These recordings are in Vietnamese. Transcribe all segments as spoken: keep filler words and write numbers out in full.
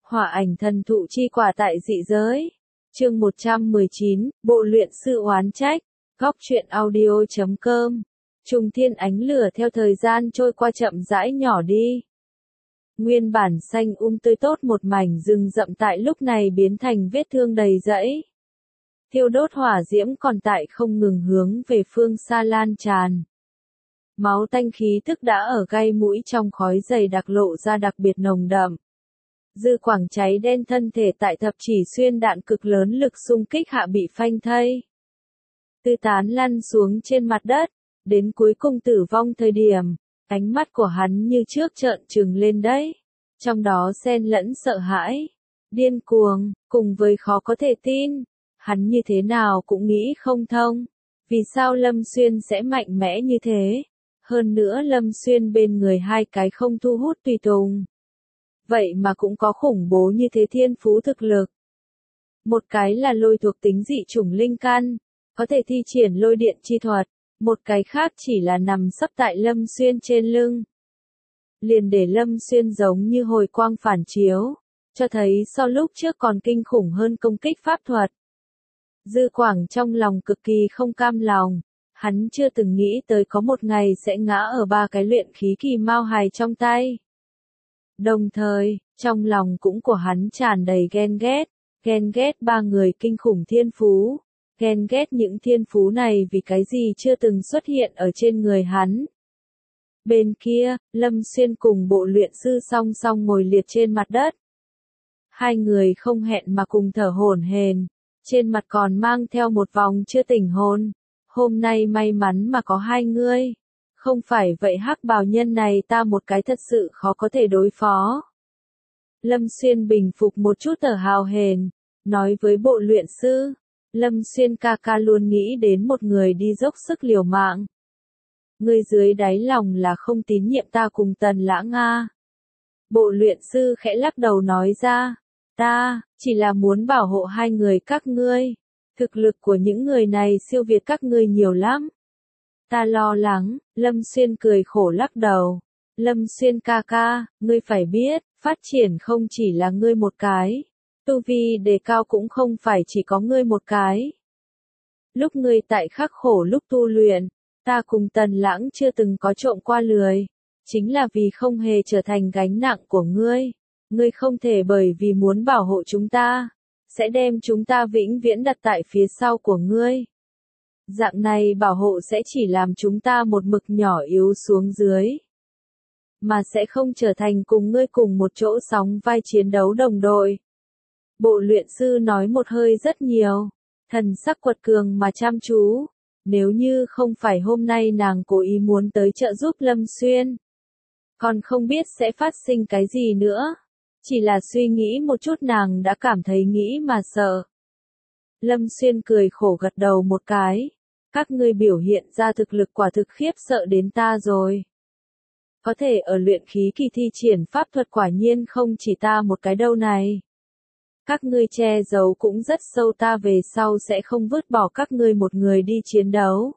Hỏa ảnh thần thụ chi quả tại dị giới. Chương một trăm mười chín, Bộ luyện sư oán trách. Góc truyện audio chấm com. Trùng thiên ánh lửa theo thời gian trôi qua chậm rãi nhỏ đi. Nguyên bản xanh um tươi tốt một mảnh rừng rậm tại lúc này biến thành vết thương đầy rẫy. Thiêu đốt hỏa diễm còn tại không ngừng hướng về phương xa lan tràn. Máu tanh khí tức đã ở gai mũi trong khói dày đặc lộ ra đặc biệt nồng đậm. Dư quảng cháy đen thân thể tại thập chỉ xuyên đạn cực lớn lực xung kích hạ bị phanh thây. Tư tán lăn xuống trên mặt đất, đến cuối cùng tử vong thời điểm, ánh mắt của hắn như trước trợn trừng lên đấy. Trong đó xen lẫn sợ hãi, điên cuồng, cùng với khó có thể tin. Hắn như thế nào cũng nghĩ không thông. Vì sao Lâm Xuyên sẽ mạnh mẽ như thế? Hơn nữa Lâm Xuyên bên người hai cái không thu hút tùy tùng. Vậy mà cũng có khủng bố như thế thiên phú thực lực. Một cái là lôi thuộc tính dị chủng linh căn, có thể thi triển lôi điện chi thuật. Một cái khác chỉ là nằm sấp tại Lâm Xuyên trên lưng. Liền để Lâm Xuyên giống như hồi quang phản chiếu, cho thấy so lúc trước còn kinh khủng hơn công kích pháp thuật. Dư Quảng trong lòng cực kỳ không cam lòng, hắn chưa từng nghĩ tới có một ngày sẽ ngã ở ba cái luyện khí kỳ mao hài trong tay. Đồng thời, trong lòng cũng của hắn tràn đầy ghen ghét, ghen ghét ba người kinh khủng thiên phú, ghen ghét những thiên phú này vì cái gì chưa từng xuất hiện ở trên người hắn. Bên kia, Lâm Xuyên cùng bộ luyện sư song song ngồi liệt trên mặt đất. Hai người không hẹn mà cùng thở hổn hển, trên mặt còn mang theo một vòng chưa tỉnh hồn. Hôm nay may mắn mà có hai ngươi. Không phải vậy hắc bào nhân này ta một cái thật sự khó có thể đối phó. Lâm Xuyên bình phục một chút thở hào hển, nói với bộ luyện sư. Lâm Xuyên ca ca luôn nghĩ đến một người đi dốc sức liều mạng. Ngươi dưới đáy lòng là không tín nhiệm ta cùng Tần Lãng Nga. Bộ luyện sư khẽ lắc đầu nói ra. Ta, chỉ là muốn bảo hộ hai người các ngươi. Thực lực của những người này siêu việt các ngươi nhiều lắm. Ta lo lắng, Lâm Xuyên cười khổ lắc đầu. Lâm Xuyên ca ca, ngươi phải biết, phát triển không chỉ là ngươi một cái. Tu vi đề cao cũng không phải chỉ có ngươi một cái. Lúc ngươi tại khắc khổ lúc tu luyện, ta cùng Tần Lãng chưa từng có trộm qua lười. Chính là vì không hề trở thành gánh nặng của ngươi. Ngươi không thể bởi vì muốn bảo hộ chúng ta, sẽ đem chúng ta vĩnh viễn đặt tại phía sau của ngươi. Dạng này bảo hộ sẽ chỉ làm chúng ta một mực nhỏ yếu xuống dưới. Mà sẽ không trở thành cùng ngươi cùng một chỗ sóng vai chiến đấu đồng đội. Bộ luyện sư nói một hơi rất nhiều, thần sắc quật cường mà chăm chú. Nếu như không phải hôm nay nàng cố ý muốn tới trợ giúp Lâm Xuyên, còn không biết sẽ phát sinh cái gì nữa. Chỉ là suy nghĩ một chút nàng đã cảm thấy nghĩ mà sợ. Lâm Xuyên cười khổ gật đầu một cái. Các ngươi biểu hiện ra thực lực quả thực khiếp sợ đến ta rồi. Có thể ở luyện khí kỳ thi triển pháp thuật quả nhiên không chỉ ta một cái đâu này. Các ngươi che giấu cũng rất sâu, ta về sau sẽ không vứt bỏ các ngươi một người đi chiến đấu.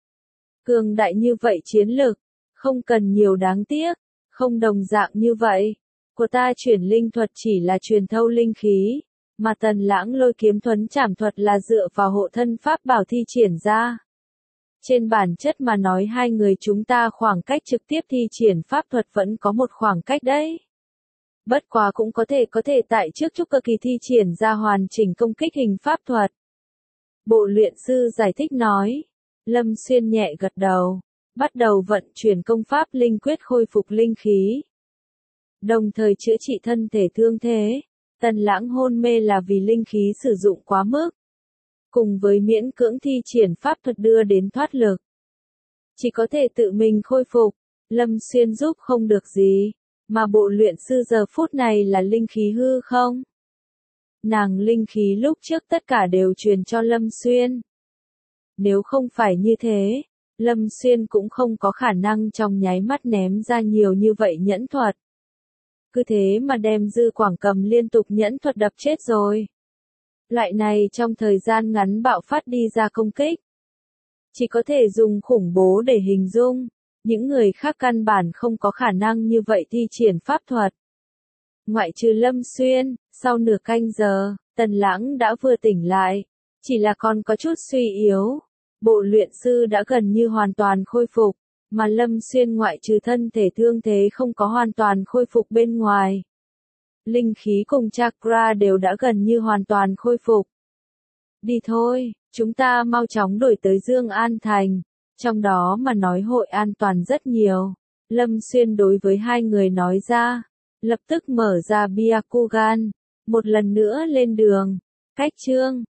Cường đại như vậy chiến lực, không cần nhiều đáng tiếc, không đồng dạng như vậy. Của ta chuyển linh thuật chỉ là truyền thâu linh khí, mà Tần Lãng lôi kiếm thuấn trảm thuật là dựa vào hộ thân pháp bảo thi triển ra. Trên bản chất mà nói hai người chúng ta khoảng cách trực tiếp thi triển pháp thuật vẫn có một khoảng cách đấy. Bất quá cũng có thể có thể tại trước trúc cơ kỳ thi triển ra hoàn chỉnh công kích hình pháp thuật. Bộ luyện sư giải thích nói. Lâm Xuyên nhẹ gật đầu, bắt đầu vận chuyển công pháp linh quyết khôi phục linh khí. Đồng thời chữa trị thân thể thương thế. Tần Lãng hôn mê là vì linh khí sử dụng quá mức. Cùng với miễn cưỡng thi triển pháp thuật đưa đến thoát lực. Chỉ có thể tự mình khôi phục. Lâm Xuyên giúp không được gì. Mà bộ luyện sư giờ phút này là linh khí hư không? Nàng linh khí lúc trước tất cả đều truyền cho Lâm Xuyên. Nếu không phải như thế, Lâm Xuyên cũng không có khả năng trong nháy mắt ném ra nhiều như vậy nhẫn thuật. Cứ thế mà đem Dư Quảng cầm liên tục nhẫn thuật đập chết rồi. Loại này trong thời gian ngắn bạo phát đi ra công kích. Chỉ có thể dùng khủng bố để hình dung. Những người khác căn bản không có khả năng như vậy thi triển pháp thuật. Ngoại trừ Lâm Xuyên, Sau nửa canh giờ, Tần Lãng đã vừa tỉnh lại, chỉ là còn có chút suy yếu. Bộ luyện sư đã gần như hoàn toàn khôi phục, mà Lâm Xuyên ngoại trừ thân thể thương thế không có hoàn toàn khôi phục bên ngoài. Linh khí cùng chakra đều đã gần như hoàn toàn khôi phục. Đi thôi, chúng ta mau chóng đổi tới Dương An Thành, trong đó mà nói hội an toàn rất nhiều. Lâm Xuyên đối với hai người nói ra, lập tức mở ra Byakugan, một lần nữa lên đường. Cách chương